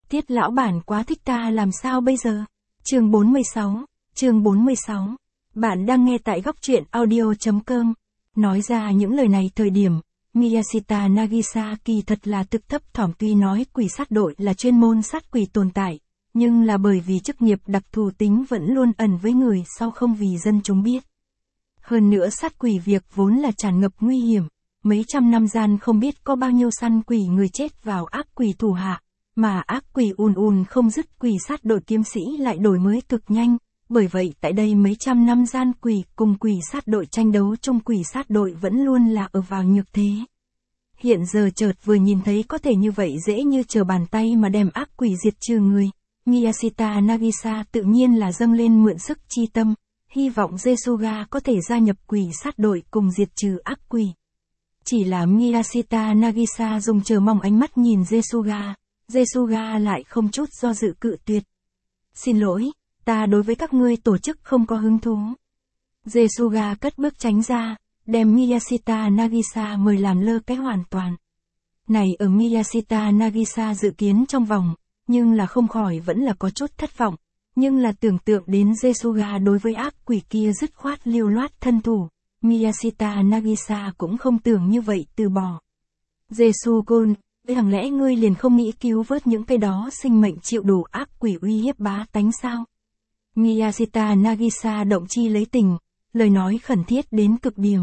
Tiết lão bản quá thích ta làm sao bây giờ? Chương 46. Bạn đang nghe tại góc truyện audio.com. Nói ra những lời này thời điểm, Miyashita Nagisa kỳ thật là thực thấp thỏm, tuy nói quỷ sát đội là chuyên môn sát quỷ tồn tại, nhưng là bởi vì chức nghiệp đặc thù tính vẫn luôn ẩn với người sau không vì dân chúng biết. Hơn nữa sát quỷ việc vốn là tràn ngập nguy hiểm, mấy trăm năm gian không biết có bao nhiêu săn quỷ người chết vào ác quỷ thủ hạ, mà ác quỷ ùn không dứt, quỷ sát đội kiếm sĩ lại đổi mới cực nhanh, bởi vậy tại đây mấy trăm năm gian quỷ cùng quỷ sát đội tranh đấu chung, quỷ sát đội vẫn luôn là ở vào nhược thế. Hiện giờ chợt vừa nhìn thấy có thể như vậy dễ như trở bàn tay mà đem ác quỷ diệt trừ người, Miyashita Nagisa tự nhiên là dâng lên mượn sức chi tâm, hy vọng Jesuga có thể gia nhập quỷ sát đội cùng diệt trừ ác quỷ. Chỉ là Miyashita Nagisa dùng chờ mong ánh mắt nhìn Jesuga lại không chút do dự cự tuyệt. Xin lỗi, ta đối với các ngươi tổ chức không có hứng thú. Jesuga cất bước tránh ra, đem Miyashita Nagisa mời làm lơ cái hoàn toàn. Này ở Miyashita Nagisa dự kiến trong vòng, nhưng là không khỏi vẫn là có chút thất vọng, nhưng là tưởng tượng đến Jesuga đối với ác quỷ kia dứt khoát lưu loát thân thủ, Miyashita Nagisa cũng không tưởng như vậy từ bỏ. Jesugon, chẳng lẽ ngươi liền không nghĩ cứu vớt những cái đó sinh mệnh chịu đủ ác quỷ uy hiếp bá tánh sao? Miyashita Nagisa động chi lấy tình, lời nói khẩn thiết đến cực điểm.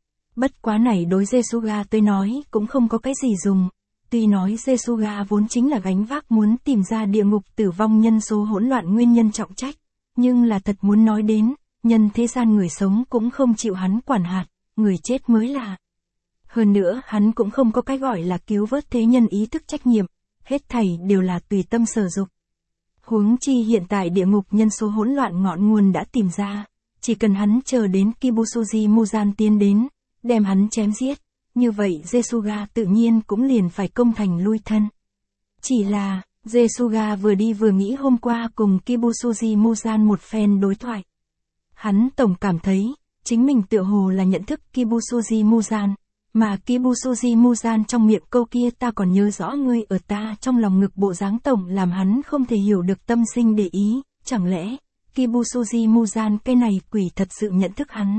Bất quá này đối Jesuga tôi nói cũng không có cái gì dùng, tuy nói Jesuga vốn chính là gánh vác muốn tìm ra địa ngục tử vong nhân số hỗn loạn nguyên nhân trọng trách, nhưng là thật muốn nói đến, nhân thế gian người sống cũng không chịu hắn quản hạt, người chết mới là. Hơn nữa hắn cũng không có cái gọi là cứu vớt thế nhân ý thức trách nhiệm, hết thảy đều là tùy tâm sở dục. Huống chi hiện tại địa ngục nhân số hỗn loạn ngọn nguồn đã tìm ra, chỉ cần hắn chờ đến Kibusuji Muzan tiến đến, đem hắn chém giết, như vậy Jesuga tự nhiên cũng liền phải công thành lui thân. Chỉ là, Jesuga vừa đi vừa nghĩ hôm qua cùng Kibusuji Muzan một phen đối thoại. Hắn tổng cảm thấy, chính mình tựa hồ là nhận thức Kibusuji Muzan, mà Kibusuji Muzan trong miệng câu kia ta còn nhớ rõ ngươi ở ta trong lòng ngực bộ dáng tổng làm hắn không thể hiểu được tâm sinh để ý, chẳng lẽ, Kibusuji Muzan cái này quỷ thật sự nhận thức hắn.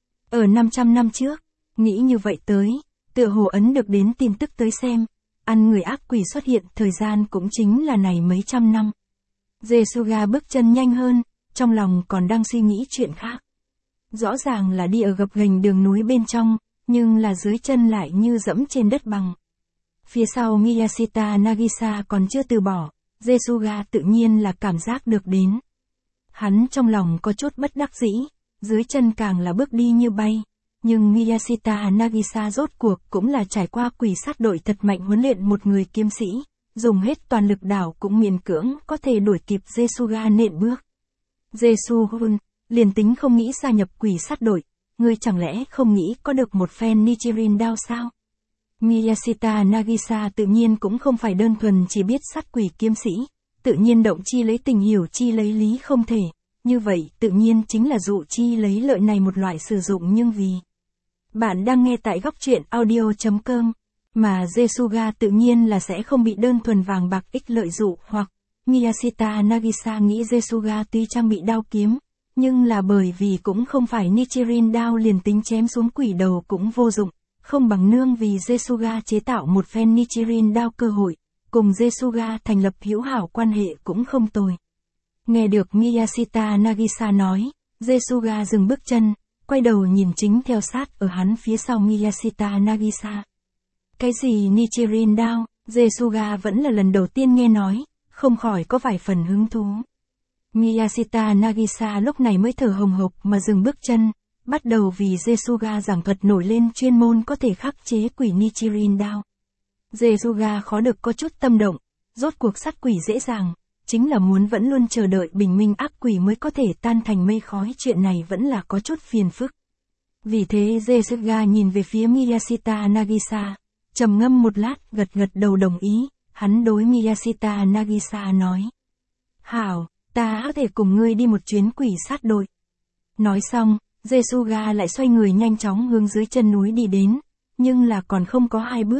Ở 500 năm trước, nghĩ như vậy tới, tựa hồ ấn được đến tin tức tới xem, ăn người ác quỷ xuất hiện thời gian cũng chính là này mấy trăm năm. Jesuga bước chân nhanh hơn, trong lòng còn đang suy nghĩ chuyện khác. Rõ ràng là đi ở gập ghềnh đường núi bên trong, nhưng là dưới chân lại như dẫm trên đất bằng. Phía sau Miyashita Nagisa còn chưa từ bỏ, Jesuga tự nhiên là cảm giác được đến. Hắn trong lòng có chút bất đắc dĩ, dưới chân càng là bước đi như bay. Nhưng Miyashita Nagisa rốt cuộc cũng là trải qua quỷ sát đội thật mạnh huấn luyện một người kiếm sĩ, dùng hết toàn lực đảo cũng miễn cưỡng có thể đuổi kịp Jesuga nện bước. Jesugun, liền tính không nghĩ gia nhập quỷ sát đội, ngươi chẳng lẽ không nghĩ có được một phen Nichirin đao sao? Miyashita Nagisa tự nhiên cũng không phải đơn thuần chỉ biết sát quỷ kiếm sĩ, tự nhiên động chi lấy tình hiểu chi lấy lý không thể, như vậy tự nhiên chính là dụ chi lấy lợi này một loại sử dụng nhưng vì. Bạn đang nghe tại góc truyện audio.com, mà Jesuga tự nhiên là sẽ không bị đơn thuần vàng bạc ích lợi dụ hoặc, Miyashita Nagisa nghĩ Jesuga tuy trang bị đao kiếm, nhưng là bởi vì cũng không phải Nichirin đao liền tính chém xuống quỷ đầu cũng vô dụng, không bằng nương vì Jesuga chế tạo một phen Nichirin đao cơ hội, cùng Jesuga thành lập hữu hảo quan hệ cũng không tồi. Nghe được Miyashita Nagisa nói, Jesuga dừng bước chân, quay đầu nhìn chính theo sát ở hắn phía sau Miyashita Nagisa. Cái gì Nichirin đao, Jesuga vẫn là lần đầu tiên nghe nói, không khỏi có vài phần hứng thú. Miyashita Nagisa lúc này mới thở hồng hộc mà dừng bước chân, bắt đầu vì Jesuga giảng thuật nổi lên chuyên môn có thể khắc chế quỷ Nichirin đao. Jesuga khó được có chút tâm động, rốt cuộc sát quỷ dễ dàng, chính là muốn vẫn luôn chờ đợi bình minh ác quỷ mới có thể tan thành mây khói, chuyện này vẫn là có chút phiền phức. Vì thế Jesuga nhìn về phía Miyashita Nagisa, trầm ngâm một lát, gật đầu đồng ý, hắn đối Miyashita Nagisa nói. Hảo, ta có thể cùng ngươi đi một chuyến quỷ sát đội. Nói xong, Jesuga lại xoay người nhanh chóng hướng dưới chân núi đi đến, nhưng là còn không có 2 bước,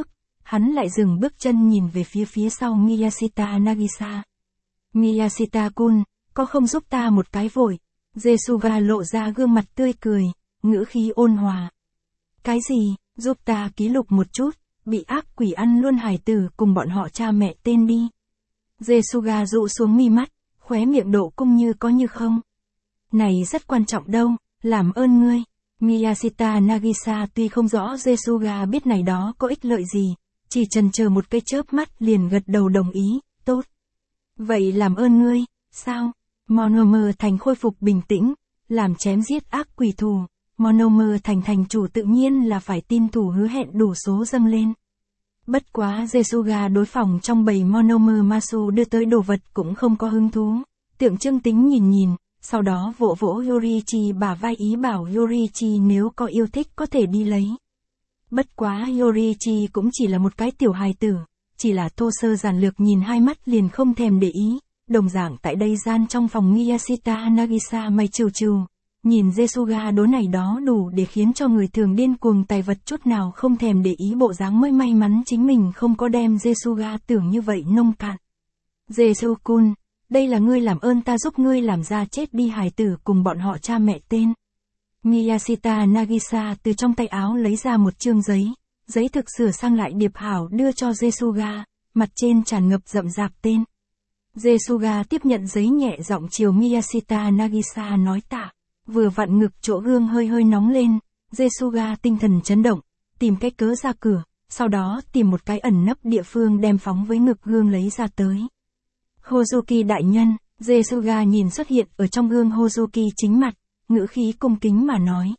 hắn lại dừng bước chân nhìn về phía sau Miyashita Nagisa. Miyashita-kun, có không giúp ta một cái vội? Jesuga lộ ra gương mặt tươi cười, ngữ khí ôn hòa. Cái gì, giúp ta ký lục một chút, bị ác quỷ ăn luôn hài tử cùng bọn họ cha mẹ tên đi. Jesuga dụ xuống mi mắt, khóe miệng độ cung như có như không. Này rất quan trọng đâu, làm ơn ngươi. Miyashita Nagisa tuy không rõ Jesuga biết này đó có ích lợi gì, chỉ chần chờ một cái chớp mắt liền gật đầu đồng ý, tốt. Vậy làm ơn ngươi, sao? Monomer thành khôi phục bình tĩnh, làm chém giết ác quỷ thù. Monomer thành chủ tự nhiên là phải tin thủ hứa hẹn đủ số dâng lên. Bất quá Jesuga đối phòng trong bầy Monomer Masu đưa tới đồ vật cũng không có hứng thú, tượng trưng tính nhìn, sau đó vỗ Yorichi bả vai ý bảo Yorichi nếu có yêu thích có thể đi lấy. Bất quá Yorichi cũng chỉ là một cái tiểu hài tử, chỉ là thô sơ giản lược nhìn hai mắt liền không thèm để ý, đồng dạng tại đây gian trong phòng Miyashita Nagisa mày trừ. Nhìn Jesuga đối này đó đủ để khiến cho người thường điên cuồng tài vật chút nào không thèm để ý bộ dáng mới may mắn chính mình không có đem Jesuga tưởng như vậy nông cạn. Jesu-kun, đây là ngươi làm ơn ta giúp ngươi làm ra chết đi hài tử cùng bọn họ cha mẹ tên. Miyashita Nagisa từ trong tay áo lấy ra một chương giấy thực sửa sang lại điệp hảo đưa cho Jesuga, mặt trên tràn ngập rậm rạp tên. Jesuga tiếp nhận giấy nhẹ giọng chiều Miyashita Nagisa nói tạ. Vừa vặn ngực chỗ gương hơi nóng lên, Jesuga tinh thần chấn động, tìm cái cớ ra cửa, sau đó tìm một cái ẩn nấp địa phương đem phóng với ngực gương lấy ra tới. Hozuki đại nhân, Jesuga nhìn xuất hiện ở trong gương Hozuki chính mặt, ngữ khí cung kính mà nói.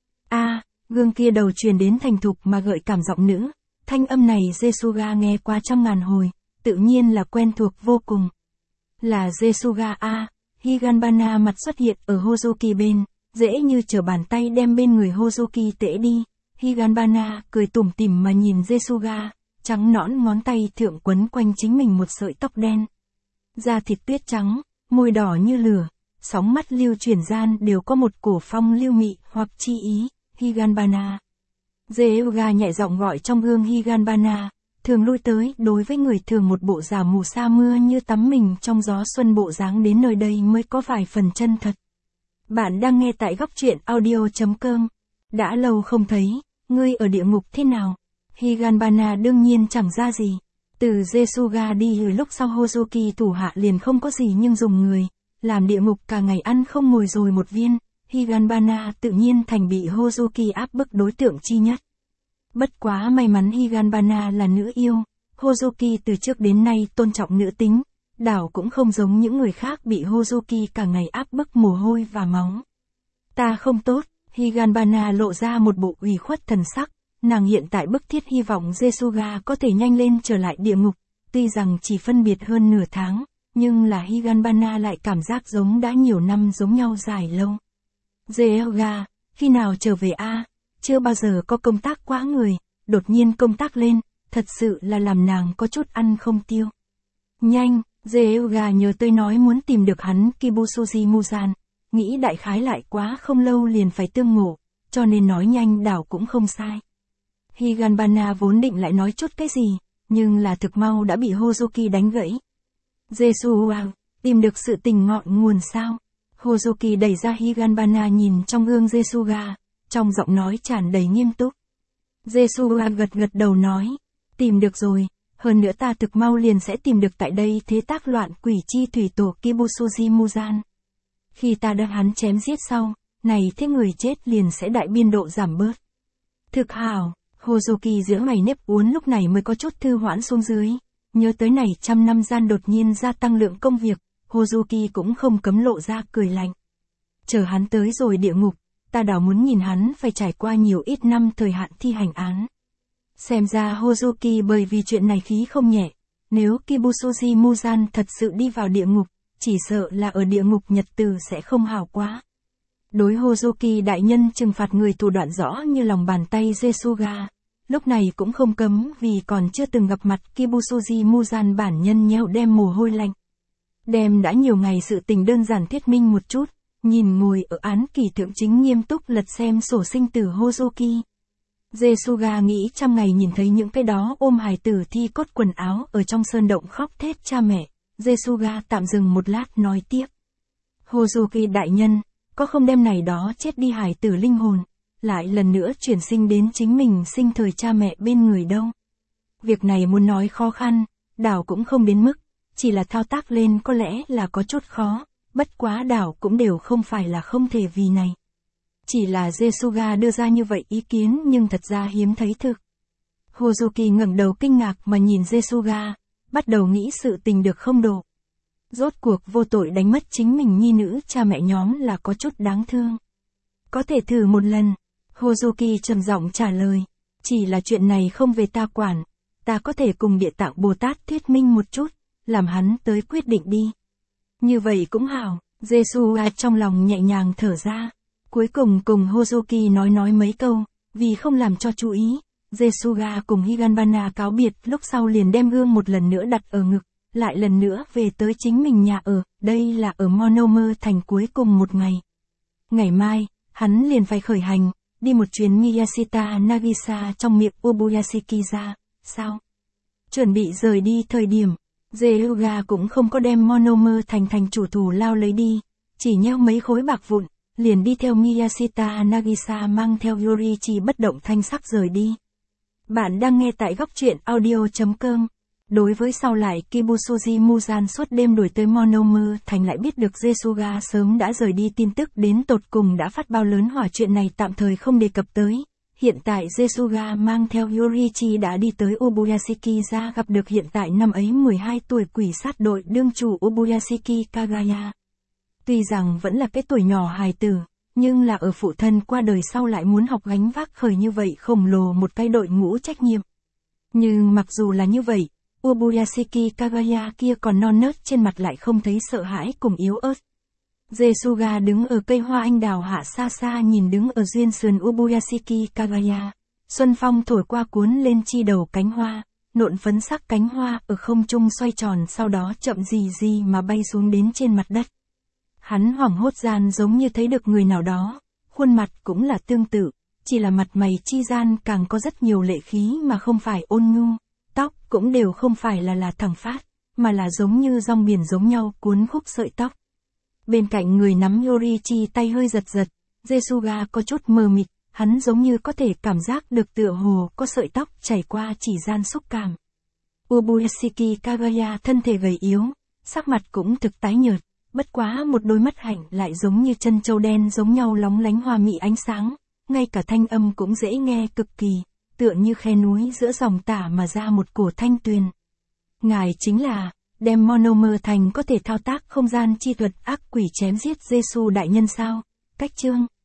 Gương kia đầu truyền đến thành thục mà gợi cảm giọng nữ, thanh âm này Jesuga nghe qua trăm ngàn hồi, tự nhiên là quen thuộc vô cùng. Là Jesuga Higanbana mặt xuất hiện ở Hozuki bên, dễ như trở bàn tay đem bên người Hozuki tễ đi. Higanbana cười tủm tỉm mà nhìn Jesuga, trắng nõn ngón tay thượng quấn quanh chính mình một sợi tóc đen. Da thịt tuyết trắng, môi đỏ như lửa, sóng mắt lưu chuyển gian đều có một cổ phong lưu mị hoặc chi ý. Higanbana. Jesuga nhẹ giọng gọi trong gương Higanbana. Thường lui tới, đối với người thường một bộ giả mù sa mưa như tắm mình trong gió xuân bộ dáng đến nơi đây mới có vài phần chân thật. Bạn đang nghe tại góc truyện audio.com. Đã lâu không thấy, ngươi ở địa ngục thế nào? Higanbana đương nhiên chẳng ra gì. Từ Jesuga đi lúc sau Hozuki thủ hạ liền không có gì nhưng dùng người, làm địa ngục cả ngày ăn không ngồi rồi một viên. Higanbana tự nhiên thành bị Hozuki áp bức đối tượng chi nhất. Bất quá may mắn Higanbana là nữ yêu, Hozuki từ trước đến nay tôn trọng nữ tính, đảo cũng không giống những người khác bị Hozuki cả ngày áp bức mồ hôi và máu. Ta không tốt, Higanbana lộ ra một bộ ủy khuất thần sắc, nàng hiện tại bức thiết hy vọng Jesuga có thể nhanh lên trở lại địa ngục, tuy rằng chỉ phân biệt hơn nửa tháng, nhưng là Higanbana lại cảm giác giống đã nhiều năm giống nhau dài lâu. Jesuga, khi nào trở về Chưa bao giờ có công tác quá người, đột nhiên công tác lên, thật sự là làm nàng có chút ăn không tiêu. Nhanh, Jesuga nhớ tới nói muốn tìm được hắn Kibusuji Muzan, nghĩ đại khái lại quá không lâu liền phải tương ngộ, cho nên nói nhanh đảo cũng không sai. Higanbana vốn định lại nói chút cái gì, nhưng là thực mau đã bị Hozuki đánh gãy. Jesuga, tìm được sự tình ngọn nguồn sao? Hozuki đẩy ra Higanbana nhìn trong gương Jesuga, trong giọng nói tràn đầy nghiêm túc. Jesuga gật đầu nói, tìm được rồi, hơn nữa ta thực mau liền sẽ tìm được tại đây thế tác loạn quỷ chi thủy tổ Kibusuji Muzan. Khi ta đã hắn chém giết sau, này thế người chết liền sẽ đại biên độ giảm bớt. Thực hảo, Hozuki giữa mày nếp uốn lúc này mới có chút thư hoãn xuống dưới, nhớ tới này trăm năm gian đột nhiên gia tăng lượng công việc, Hozuki cũng không cấm lộ ra cười lạnh. Chờ hắn tới rồi địa ngục, ta đảo muốn nhìn hắn phải trải qua nhiều ít năm thời hạn thi hành án. Xem ra Hozuki bởi vì chuyện này khí không nhẹ, nếu Kibusuji Muzan thật sự đi vào địa ngục, chỉ sợ là ở địa ngục nhật từ sẽ không hảo quá. Đối Hozuki đại nhân trừng phạt người thủ đoạn rõ như lòng bàn tay Jesuga, lúc này cũng không cấm vì còn chưa từng gặp mặt Kibusuji Muzan bản nhân nheo đem mồ hôi lạnh. Đem đã nhiều ngày sự tình đơn giản thuyết minh một chút, nhìn ngồi ở án kỳ thượng chính nghiêm túc lật xem sổ sinh tử Hozuki. Jesuga nghĩ trăm ngày nhìn thấy những cái đó ôm hài tử thi cốt quần áo ở trong sơn động khóc thét cha mẹ. Jesuga tạm dừng một lát nói tiếp. Hozuki đại nhân, có không đem này đó chết đi hài tử linh hồn, lại lần nữa chuyển sinh đến chính mình sinh thời cha mẹ bên người đâu. Việc này muốn nói khó khăn, đảo cũng không đến mức, chỉ là thao tác lên có lẽ là có chút khó, bất quá đảo cũng đều không phải là không thể vì này. Chỉ là Jesuga đưa ra như vậy ý kiến nhưng thật ra hiếm thấy thực. Hozuki ngẩng đầu kinh ngạc mà nhìn Jesuga, bắt đầu nghĩ sự tình được không độ. Rốt cuộc vô tội đánh mất chính mình nhi nữ cha mẹ nhóm là có chút đáng thương. Có thể thử một lần, Hozuki trầm giọng trả lời, chỉ là chuyện này không về ta quản, ta có thể cùng Địa Tạng Bồ Tát thuyết minh một chút, làm hắn tới quyết định đi. Như vậy cũng hảo, Jesuga trong lòng nhẹ nhàng thở ra. Cuối cùng cùng Hozuki nói mấy câu, vì không làm cho chú ý, Jesuga cùng Higanbana cáo biệt lúc sau liền đem gương một lần nữa đặt ở ngực, lại lần nữa về tới chính mình nhà ở, đây là ở Monome thành cuối cùng một ngày. Ngày mai, hắn liền phải khởi hành, đi một chuyến Miyashita Nagisa trong miệng Ubuyashiki ra, sao? Chuẩn bị rời đi thời điểm, Jesuga cũng không có đem Monome thành chủ thủ lao lấy đi, chỉ nheo mấy khối bạc vụn. Liền đi theo Miyashita Nagisa mang theo Yorichi bất động thanh sắc rời đi. Bạn đang nghe tại góc truyện audio.com. Đối với sau lại Kibusuji Muzan suốt đêm đuổi tới Monome thành lại biết được Jesuga sớm đã rời đi tin tức đến tột cùng đã phát bao lớn hỏa chuyện này tạm thời không đề cập tới. Hiện tại Jesuga mang theo Yorichi đã đi tới Ubuyashiki ra gặp được hiện tại năm ấy 12 tuổi quỷ sát đội đương chủ Ubuyashiki Kagaya. Tuy rằng vẫn là cái tuổi nhỏ hài tử, nhưng là ở phụ thân qua đời sau lại muốn học gánh vác khởi như vậy khổng lồ một cái đội ngũ trách nhiệm. Nhưng mặc dù là như vậy, Ubuyashiki Kagaya kia còn non nớt trên mặt lại không thấy sợ hãi cùng yếu ớt. Jesuga đứng ở cây hoa anh đào hạ xa xa nhìn đứng ở duyên sườn Ubuyashiki Kagaya. Xuân phong thổi qua cuốn lên chi đầu cánh hoa, nộn phấn sắc cánh hoa ở không trung xoay tròn sau đó chậm gì mà bay xuống đến trên mặt đất. Hắn hoảng hốt gian giống như thấy được người nào đó, khuôn mặt cũng là tương tự, chỉ là mặt mày chi gian càng có rất nhiều lệ khí mà không phải ôn nhu, tóc cũng đều không phải là thẳng phát, mà là giống như rong biển giống nhau cuốn khúc sợi tóc. Bên cạnh người nắm Yorichi tay hơi giật, Jesuga có chút mờ mịt, hắn giống như có thể cảm giác được tựa hồ có sợi tóc chảy qua chỉ gian xúc cảm. Ubuyashiki Kagaya thân thể gầy yếu, sắc mặt cũng thực tái nhợt. Bất quá một đôi mắt hạnh lại giống như chân châu đen giống nhau lóng lánh hoa mị ánh sáng, ngay cả thanh âm cũng dễ nghe cực kỳ, tựa như khe núi giữa dòng tả mà ra một cổ thanh tuyền. Ngài chính là, đem Monome thành có thể thao tác không gian chi thuật ác quỷ chém giết Giêsu đại nhân sao? Cách chương